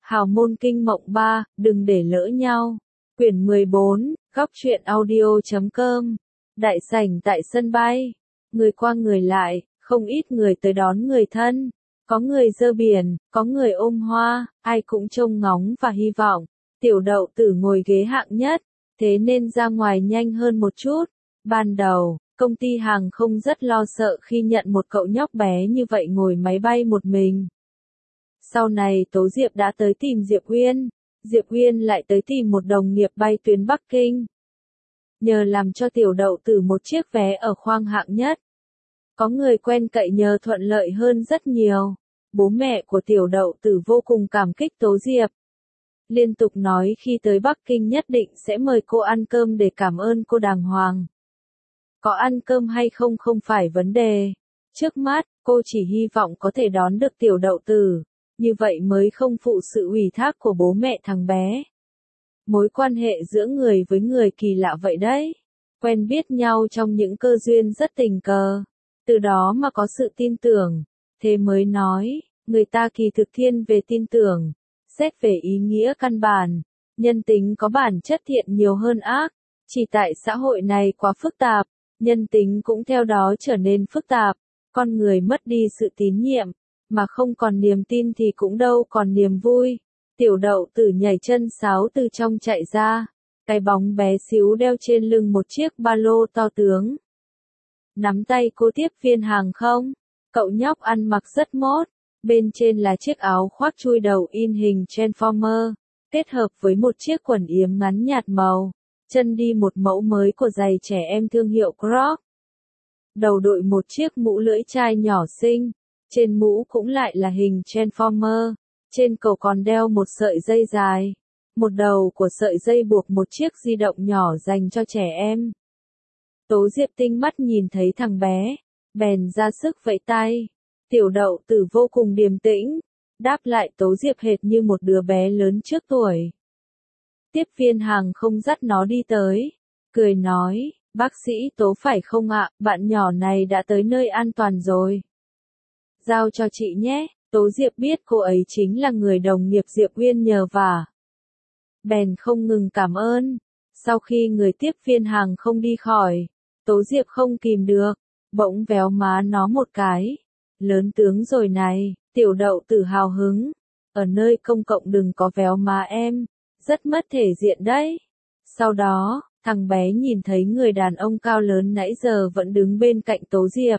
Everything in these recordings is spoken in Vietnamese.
Hào môn kinh mộng 3, đừng để lỡ nhau. Quyển 14, góc truyện audio.com. Đại sảnh tại sân bay. Người qua người lại, không ít người tới đón người thân. Có người dơ biển, có người ôm hoa, ai cũng trông ngóng và hy vọng. Tiểu Đậu Tử ngồi ghế hạng nhất, thế nên ra ngoài nhanh hơn một chút. Ban đầu, công ty hàng không rất lo sợ khi nhận một cậu nhóc bé như vậy ngồi máy bay một mình. Sau này Tố Diệp đã tới tìm Diệp Uyên, Diệp Uyên lại tới tìm một đồng nghiệp bay tuyến Bắc Kinh. Nhờ làm cho Tiểu Đậu Tử một chiếc vé ở khoang hạng nhất. Có người quen cậy nhờ thuận lợi hơn rất nhiều. Bố mẹ của Tiểu Đậu Tử vô cùng cảm kích Tố Diệp. Liên tục nói khi tới Bắc Kinh nhất định sẽ mời cô ăn cơm để cảm ơn cô đàng hoàng. Có ăn cơm hay không không phải vấn đề. Trước mắt, cô chỉ hy vọng có thể đón được Tiểu Đậu Tử. Như vậy mới không phụ sự ủy thác của bố mẹ thằng bé. Mối quan hệ giữa người với người kỳ lạ vậy đấy. Quen biết nhau trong những cơ duyên rất tình cờ. Từ đó mà có sự tin tưởng. Thế mới nói, người ta kỳ thực thiên về tin tưởng. Xét về ý nghĩa căn bản, nhân tính có bản chất thiện nhiều hơn ác. Chỉ tại xã hội này quá phức tạp, nhân tính cũng theo đó trở nên phức tạp. Con người mất đi sự tín nhiệm, mà không còn niềm tin thì cũng đâu còn niềm vui. Tiểu Đậu Tử nhảy chân sáo từ trong chạy ra. Cái bóng bé xíu đeo trên lưng một chiếc ba lô to tướng. Nắm tay cô tiếp viên hàng không. Cậu nhóc ăn mặc rất mốt. Bên trên là chiếc áo khoác chui đầu in hình Transformer, kết hợp với một chiếc quần yếm ngắn nhạt màu. Chân đi một mẫu mới của giày trẻ em thương hiệu Crocs. Đầu đội một chiếc mũ lưỡi chai nhỏ xinh. Trên mũ cũng lại là hình Transformer. Trên cổ còn đeo một sợi dây dài. Một đầu của sợi dây buộc một chiếc di động nhỏ dành cho trẻ em. Tố Diệp tinh mắt nhìn thấy thằng bé, bèn ra sức vẫy tay. Tiểu Đậu Tử vô cùng điềm tĩnh, đáp lại Tố Diệp hệt như một đứa bé lớn trước tuổi. Tiếp viên hàng không dắt nó đi tới, cười nói, bác sĩ Tố phải không ạ, bạn nhỏ này đã tới nơi an toàn rồi. Giao cho chị nhé. Tố Diệp biết cô ấy chính là người đồng nghiệp Diệp Uyên nhờ vả. Bèn không ngừng cảm ơn. Sau khi người tiếp viên hàng không đi khỏi, Tố Diệp không kìm được, bỗng véo má nó một cái. Lớn tướng rồi này, Tiểu Đậu Tử hào hứng. Ở nơi công cộng đừng có véo má em, rất mất thể diện đấy. Sau đó, thằng bé nhìn thấy người đàn ông cao lớn nãy giờ vẫn đứng bên cạnh Tố Diệp.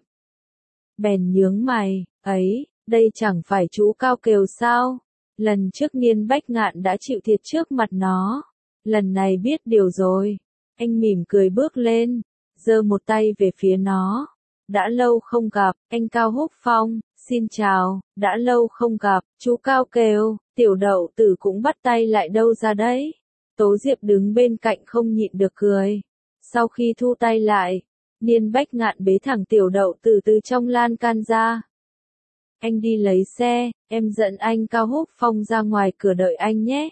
Bèn nhướng mày, ấy, đây chẳng phải chú Cao Kiều sao? Lần trước Niên Bách Ngạn đã chịu thiệt trước mặt nó. Lần này biết điều rồi. Anh mỉm cười bước lên, giơ một tay về phía nó. Đã lâu không gặp, anh Cao Húc Phong, xin chào, đã lâu không gặp, chú Cao Kiều. Tiểu Đậu Tử cũng bắt tay lại đâu ra đấy. Tố Diệp đứng bên cạnh không nhịn được cười. Sau khi thu tay lại, Niên Bách Ngạn bế thẳng Tiểu Đậu Tử từ trong lan can ra. Anh đi lấy xe, em dẫn anh Cao Húc Phong ra ngoài cửa đợi anh nhé.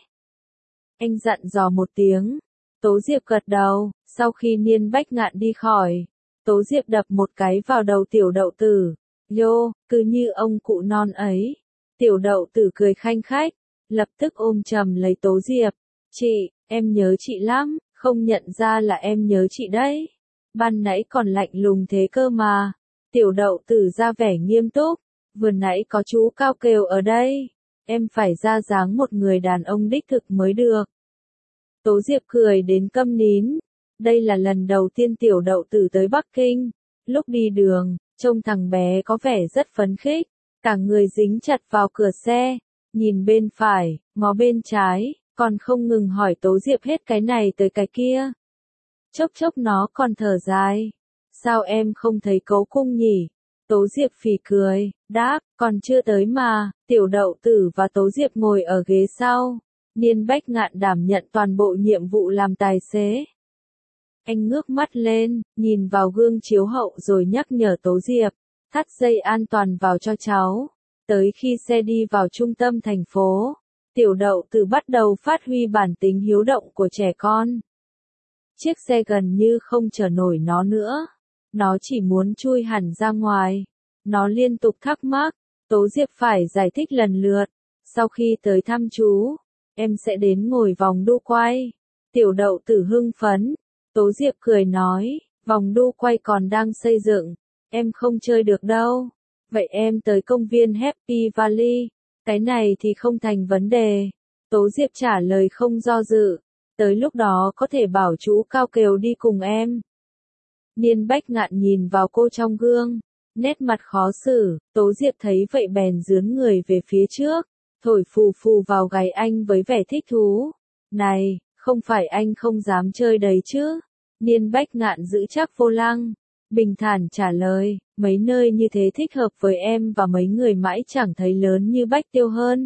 Anh dặn dò một tiếng. Tố Diệp gật đầu. Sau khi Niên Bách Ngạn đi khỏi, Tố Diệp đập một cái vào đầu Tiểu Đậu Tử. Yô, cứ như ông cụ non ấy. Tiểu Đậu Tử cười khanh khách, lập tức ôm chầm lấy Tố Diệp. Chị, em nhớ chị lắm, không nhận ra là em nhớ chị đấy. Ban nãy còn lạnh lùng thế cơ mà. Tiểu Đậu Tử ra vẻ nghiêm túc. Vừa nãy có chú Cao Kiều ở đây. Em phải ra dáng một người đàn ông đích thực mới được. Tố Diệp cười đến câm nín. Đây là lần đầu tiên Tiểu Đậu Tử tới Bắc Kinh. Lúc đi đường, trông thằng bé có vẻ rất phấn khích. Cả người dính chặt vào cửa xe. Nhìn bên phải, ngó bên trái, còn không ngừng hỏi Tố Diệp hết cái này tới cái kia. Chốc chốc nó còn thở dài. Sao em không thấy Cấu Cung nhỉ? Tố Diệp phì cười, đáp, còn chưa tới mà. Tiểu Đậu Tử và Tố Diệp ngồi ở ghế sau. Niên Bách Ngạn đảm nhận toàn bộ nhiệm vụ làm tài xế. Anh ngước mắt lên, nhìn vào gương chiếu hậu rồi nhắc nhở Tố Diệp, thắt dây an toàn vào cho cháu. Tới khi xe đi vào trung tâm thành phố, Tiểu Đậu Tử bắt đầu phát huy bản tính hiếu động của trẻ con. Chiếc xe gần như không chở nổi nó nữa. Nó chỉ muốn chui hẳn ra ngoài. Nó liên tục thắc mắc, Tố Diệp phải giải thích lần lượt. Sau khi tới thăm chú, em sẽ đến ngồi vòng đu quay. Tiểu Đậu Tử hưng phấn. Tố Diệp cười nói, vòng đu quay còn đang xây dựng, em không chơi được đâu. Vậy em tới công viên Happy Valley, cái này thì không thành vấn đề. Tố Diệp trả lời không do dự, tới lúc đó có thể bảo chú Cao Kiều đi cùng em. Niên Bách Ngạn nhìn vào cô trong gương, nét mặt khó xử, Tố Diệp thấy vậy bèn dướn người về phía trước, thổi phù phù vào gáy anh với vẻ thích thú. Này, không phải anh không dám chơi đấy chứ? Niên Bách Ngạn giữ chắc vô lăng, bình thản trả lời, mấy nơi như thế thích hợp với em và mấy người mãi chẳng thấy lớn như Bách Tiêu hơn.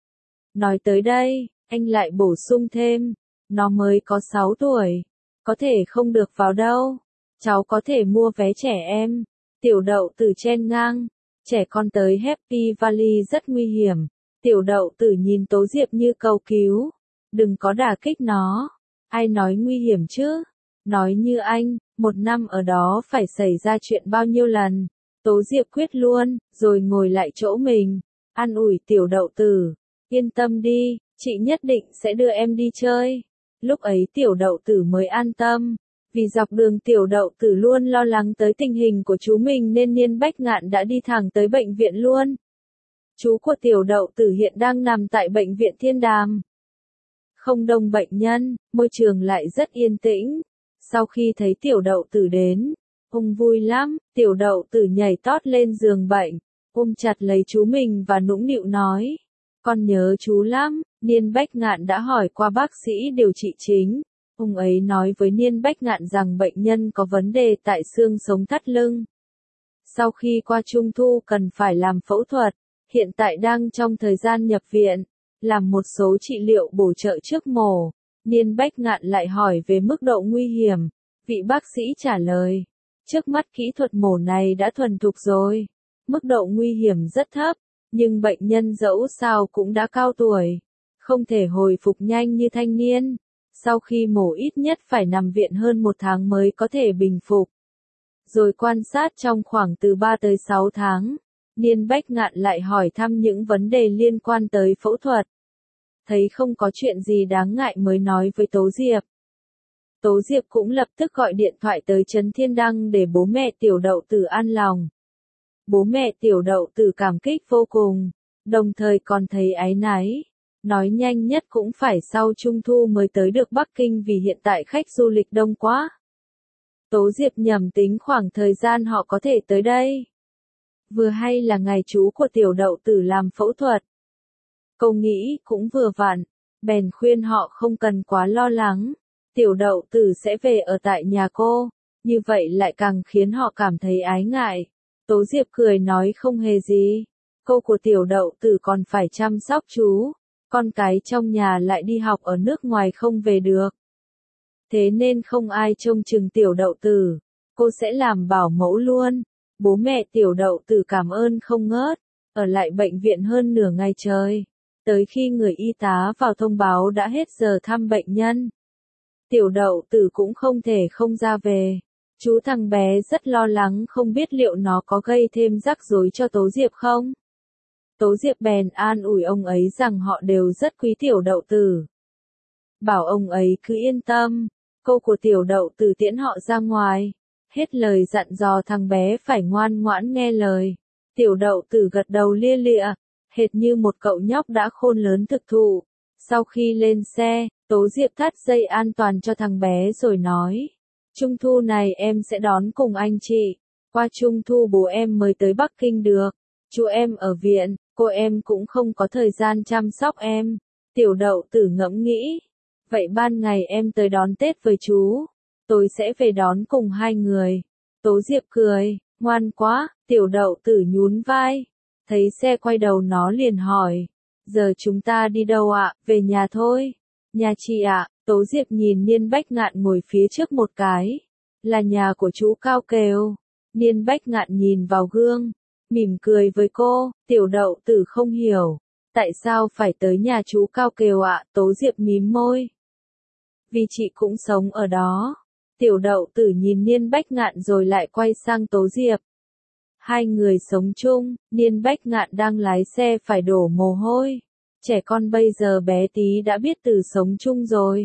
Nói tới đây, anh lại bổ sung thêm, nó mới có 6 tuổi, có thể không được vào đâu, cháu có thể mua vé trẻ em. Tiểu Đậu Tử chen ngang, trẻ con tới Happy Valley rất nguy hiểm. Tiểu Đậu Tử nhìn Tố Diệp như cầu cứu, đừng có đả kích nó. Ai nói nguy hiểm chứ? Nói như anh, một năm ở đó phải xảy ra chuyện bao nhiêu lần. Tố Diệp quyết luôn, rồi ngồi lại chỗ mình, an ủi Tiểu Đậu Tử, yên tâm đi, chị nhất định sẽ đưa em đi chơi. Lúc ấy Tiểu Đậu Tử mới an tâm, vì dọc đường Tiểu Đậu Tử luôn lo lắng tới tình hình của chú mình nên Niên Bách Ngạn đã đi thẳng tới bệnh viện luôn. Chú của Tiểu Đậu Tử hiện đang nằm tại bệnh viện Thiên Đàm. Không đông bệnh nhân, môi trường lại rất yên tĩnh. Sau khi thấy Tiểu Đậu Tử đến, ông vui lắm, Tiểu Đậu Tử nhảy tót lên giường bệnh, ôm chặt lấy chú mình và nũng nịu nói, con nhớ chú lắm. Niên Bách Ngạn đã hỏi qua bác sĩ điều trị chính. Ông ấy nói với Niên Bách Ngạn rằng bệnh nhân có vấn đề tại xương sống thắt lưng. Sau khi qua Trung thu cần phải làm phẫu thuật, hiện tại đang trong thời gian nhập viện, làm một số trị liệu bổ trợ trước mổ. Niên Bách Ngạn lại hỏi về mức độ nguy hiểm. Vị bác sĩ trả lời, trước mắt kỹ thuật mổ này đã thuần thục rồi. Mức độ nguy hiểm rất thấp, nhưng bệnh nhân dẫu sao cũng đã cao tuổi, không thể hồi phục nhanh như thanh niên. Sau khi mổ ít nhất phải nằm viện hơn 1 tháng mới có thể bình phục. Rồi quan sát trong khoảng từ 3 tới 6 tháng. Niên Bách Ngạn lại hỏi thăm những vấn đề liên quan tới phẫu thuật. Thấy không có chuyện gì đáng ngại mới nói với Tố Diệp. Tố Diệp cũng lập tức gọi điện thoại tới Trấn Thiên Đăng để bố mẹ Tiểu Đậu Tử an lòng. Bố mẹ Tiểu Đậu Tử cảm kích vô cùng, đồng thời còn thấy áy náy. Nói nhanh nhất cũng phải sau Trung thu mới tới được Bắc Kinh vì hiện tại khách du lịch đông quá. Tố Diệp nhầm tính khoảng thời gian họ có thể tới đây. Vừa hay là ngày chú của Tiểu Đậu Tử làm phẫu thuật. Cô nghĩ cũng vừa vặn, bèn khuyên họ không cần quá lo lắng. Tiểu Đậu Tử sẽ về ở tại nhà cô, như vậy lại càng khiến họ cảm thấy ái ngại. Tố Diệp cười nói không hề gì, cô của Tiểu Đậu Tử còn phải chăm sóc chú, con cái trong nhà lại đi học ở nước ngoài không về được. Thế nên không ai trông chừng Tiểu Đậu Tử, cô sẽ làm bảo mẫu luôn. Bố mẹ Tiểu Đậu Tử cảm ơn không ngớt, ở lại bệnh viện hơn nửa ngày trời. Tới khi người y tá vào thông báo đã hết giờ thăm bệnh nhân. Tiểu Đậu Tử cũng không thể không ra về. Chú thằng bé rất lo lắng không biết liệu nó có gây thêm rắc rối cho Tố Diệp không. Tố Diệp bèn an ủi ông ấy rằng họ đều rất quý Tiểu Đậu Tử. Bảo ông ấy cứ yên tâm, cô của Tiểu Đậu Tử tiễn họ ra ngoài. Hết lời dặn dò thằng bé phải ngoan ngoãn nghe lời. Tiểu Đậu Tử gật đầu lia lịa, hệt như một cậu nhóc đã khôn lớn thực thụ. Sau khi lên xe, Tố Diệp thắt dây an toàn cho thằng bé rồi nói, Trung thu này em sẽ đón cùng anh chị. Qua Trung thu bố em mới tới Bắc Kinh được. Chú em ở viện, cô em cũng không có thời gian chăm sóc em. Tiểu Đậu Tử ngẫm nghĩ, vậy ban ngày em tới đón Tết với chú, tôi sẽ về đón cùng hai người. Tố Diệp cười, ngoan quá. Tiểu Đậu Tử nhún vai, thấy xe quay đầu nó liền hỏi, giờ chúng ta đi đâu ạ? Về nhà thôi. Nhà chị ạ. Tố Diệp nhìn Niên Bách Ngạn ngồi phía trước một cái, là nhà của chú Cao Kiều. Niên Bách Ngạn nhìn vào gương, mỉm cười với cô. Tiểu Đậu Tử không hiểu, tại sao phải tới nhà chú Cao Kiều ạ? Tố Diệp mím môi, vì chị cũng sống ở đó. Tiểu Đậu Tử nhìn Niên Bách Ngạn rồi lại quay sang Tố Diệp. Hai người sống chung, Niên Bách Ngạn đang lái xe phải đổ mồ hôi. Trẻ con bây giờ bé tí đã biết từ sống chung rồi.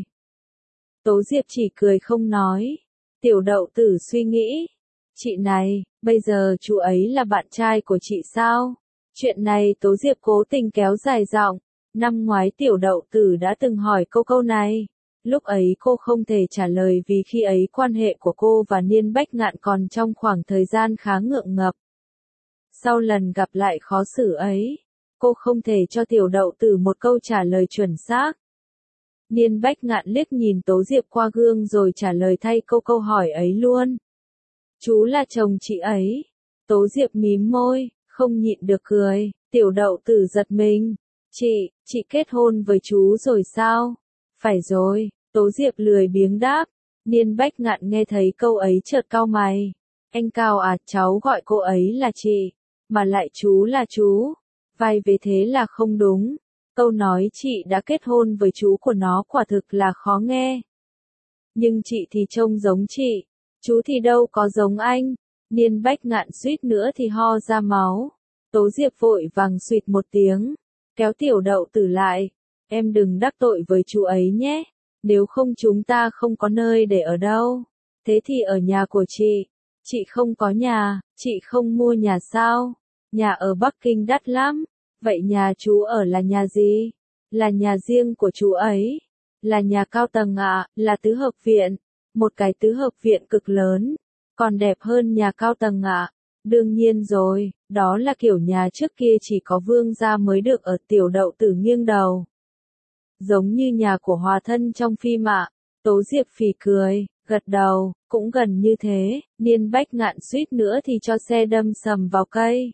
Tố Diệp chỉ cười không nói. Tiểu Đậu Tử suy nghĩ. Chị này, bây giờ chú ấy là bạn trai của chị sao? Chuyện này Tố Diệp cố tình kéo dài giọng. Năm ngoái Tiểu Đậu Tử đã từng hỏi câu này. Lúc ấy cô không thể trả lời vì khi ấy quan hệ của cô và Niên Bách Ngạn còn trong khoảng thời gian khá ngượng ngập. Sau lần gặp lại khó xử ấy, cô không thể cho Tiểu Đậu Tử một câu trả lời chuẩn xác. Niên Bách Ngạn liếc nhìn Tố Diệp qua gương rồi trả lời thay câu hỏi ấy luôn. Chú là chồng chị ấy. Tố Diệp mím môi, không nhịn được cười. Tiểu Đậu Tử giật mình. Chị kết hôn với chú rồi sao? Phải rồi, Tố Diệp lười biếng đáp. Niên Bách Ngạn nghe thấy câu ấy chợt cau mày. Anh Cao à, cháu gọi cô ấy là chị, mà lại chú là chú. Vai vế thế là không đúng. Câu nói chị đã kết hôn với chú của nó quả thực là khó nghe. Nhưng chị thì trông giống chị, chú thì đâu có giống anh. Niên Bách Ngạn suýt nữa thì ho ra máu. Tố Diệp vội vàng suýt một tiếng, kéo Tiểu Đậu Tử lại. Em đừng đắc tội với chú ấy nhé, nếu không chúng ta không có nơi để ở đâu. Thế thì ở nhà của chị. Chị không có nhà, chị không mua nhà sao? Nhà ở Bắc Kinh đắt lắm. Vậy nhà chú ở là nhà gì? Là nhà riêng của chú ấy. Là nhà cao tầng ạ, là tứ hợp viện. Một cái tứ hợp viện cực lớn. Còn đẹp hơn nhà cao tầng ạ. Đương nhiên rồi, đó là kiểu nhà trước kia chỉ có vương gia mới được ở. Tiểu Đậu Tử nghiêng đầu. Giống như nhà của Hòa Thân trong phim ạ. Tố Diệp phì cười, gật đầu, cũng gần như thế. Niên Bách Ngạn suýt nữa thì cho xe đâm sầm vào cây.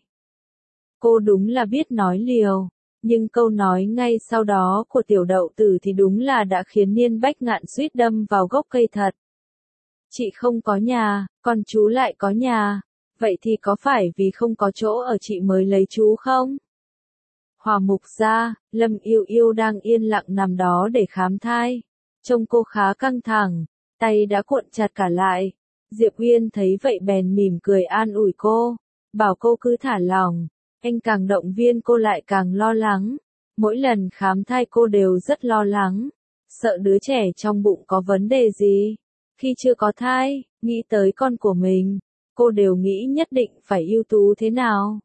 Cô đúng là biết nói liều, nhưng câu nói ngay sau đó của Tiểu Đậu Tử thì đúng là đã khiến Niên Bách Ngạn suýt đâm vào gốc cây thật. Chị không có nhà, còn chú lại có nhà. Vậy thì có phải vì không có chỗ ở chị mới lấy chú không? Hòa Mục gia, Lâm Yêu Yêu đang yên lặng nằm đó để khám thai. Trông cô khá căng thẳng, tay đã cuộn chặt cả lại. Diệp Uyên thấy vậy bèn mỉm cười an ủi cô, bảo cô cứ thả lỏng. Anh càng động viên cô lại càng lo lắng. Mỗi lần khám thai cô đều rất lo lắng, sợ đứa trẻ trong bụng có vấn đề gì. Khi chưa có thai, nghĩ tới con của mình, cô đều nghĩ nhất định phải ưu tú thế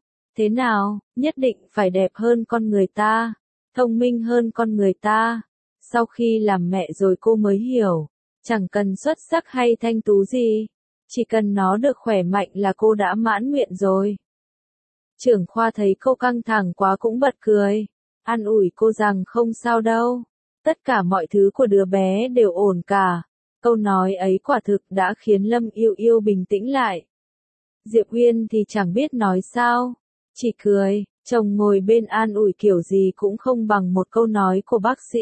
nào, nhất định phải đẹp hơn con người ta, thông minh hơn con người ta. Sau khi làm mẹ rồi cô mới hiểu, chẳng cần xuất sắc hay thanh tú gì, chỉ cần nó được khỏe mạnh là cô đã mãn nguyện rồi. Trưởng khoa thấy cô căng thẳng quá cũng bật cười, an ủi cô rằng không sao đâu, tất cả mọi thứ của đứa bé đều ổn cả. Câu nói ấy quả thực đã khiến Lâm Yêu Yêu bình tĩnh lại. Diệp Uyên thì chẳng biết nói sao, chỉ cười, chồng ngồi bên an ủi kiểu gì cũng không bằng một câu nói của bác sĩ.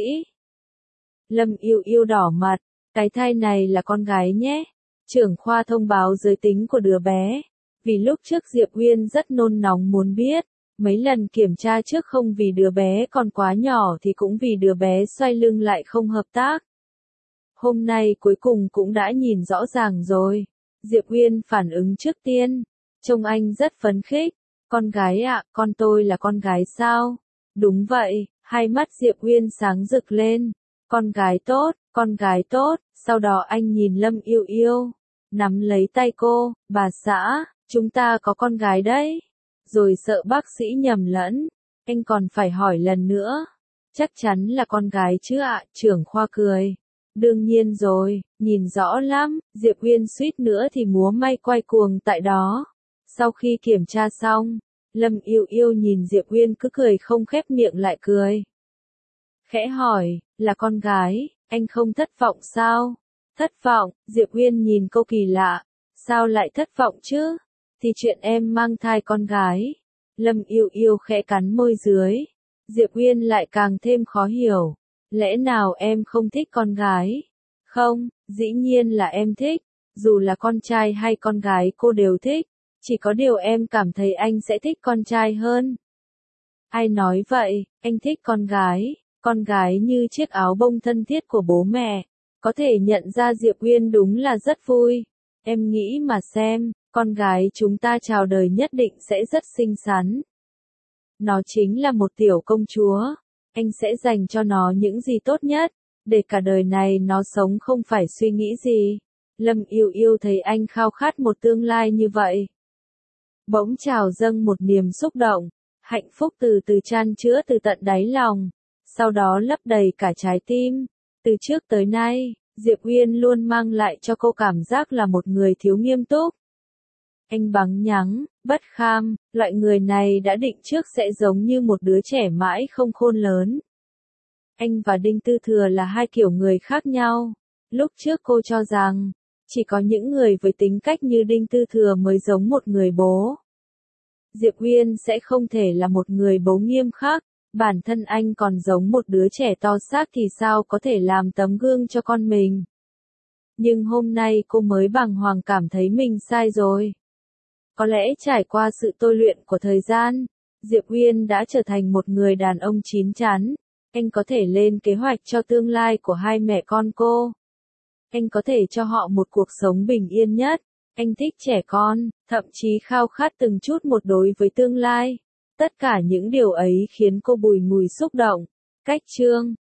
Lâm Yêu Yêu đỏ mặt, cái thai này là con gái nhé. Trưởng khoa thông báo giới tính của đứa bé. Vì lúc trước Diệp Uyên rất nôn nóng muốn biết, mấy lần kiểm tra trước không vì đứa bé còn quá nhỏ thì cũng vì đứa bé xoay lưng lại không hợp tác. Hôm nay cuối cùng cũng đã nhìn rõ ràng rồi. Diệp Uyên phản ứng trước tiên, trông anh rất phấn khích. Con gái ạ, con tôi là con gái sao? Đúng vậy, hai mắt Diệp Uyên sáng rực lên. Con gái tốt, sau đó anh nhìn Lâm Yêu Yêu, nắm lấy tay cô, bà xã, chúng ta có con gái đấy. Rồi sợ bác sĩ nhầm lẫn, anh còn phải hỏi lần nữa. Chắc chắn là con gái chứ ạ, trưởng khoa cười. Đương nhiên rồi, nhìn rõ lắm, Diệp Uyên suýt nữa thì múa may quay cuồng tại đó. Sau khi kiểm tra xong, Lâm Yêu Yêu nhìn Diệp Uyên cứ cười không khép miệng lại cười. Khẽ hỏi, là con gái, anh không thất vọng sao? Thất vọng, Diệp Uyên nhìn cô kỳ lạ. Sao lại thất vọng chứ? Thì chuyện em mang thai con gái. Lâm Yêu Yêu khẽ cắn môi dưới. Diệp Uyên lại càng thêm khó hiểu. Lẽ nào em không thích con gái? Không, dĩ nhiên là em thích. Dù là con trai hay con gái cô đều thích. Chỉ có điều em cảm thấy anh sẽ thích con trai hơn. Ai nói vậy, anh thích con gái. Con gái như chiếc áo bông thân thiết của bố mẹ. Có thể nhận ra Diệp Uyên đúng là rất vui. Em nghĩ mà xem, con gái chúng ta chào đời nhất định sẽ rất xinh xắn. Nó chính là một tiểu công chúa. Anh sẽ dành cho nó những gì tốt nhất, để cả đời này nó sống không phải suy nghĩ gì. Lâm Yêu Yêu thấy anh khao khát một tương lai như vậy. Bỗng trào dâng một niềm xúc động, hạnh phúc từ từ chan chứa từ tận đáy lòng, sau đó lấp đầy cả trái tim. Từ trước tới nay, Diệp Uyên luôn mang lại cho cô cảm giác là một người thiếu nghiêm túc. Anh bắn nhắng, bất kham, loại người này đã định trước sẽ giống như một đứa trẻ mãi không khôn lớn. Anh và Đinh Tư Thừa là hai kiểu người khác nhau. Lúc trước cô cho rằng, chỉ có những người với tính cách như Đinh Tư Thừa mới giống một người bố. Diệp Uyên sẽ không thể là một người bố nghiêm khắc, bản thân anh còn giống một đứa trẻ to xác thì sao có thể làm tấm gương cho con mình. Nhưng hôm nay cô mới bàng hoàng cảm thấy mình sai rồi. Có lẽ trải qua sự tôi luyện của thời gian, Diệp Uyên đã trở thành một người đàn ông chín chắn. Anh có thể lên kế hoạch cho tương lai của hai mẹ con cô. Anh có thể cho họ một cuộc sống bình yên nhất. Anh thích trẻ con, thậm chí khao khát từng chút một đối với tương lai. Tất cả những điều ấy khiến cô bùi ngùi xúc động. Cách chương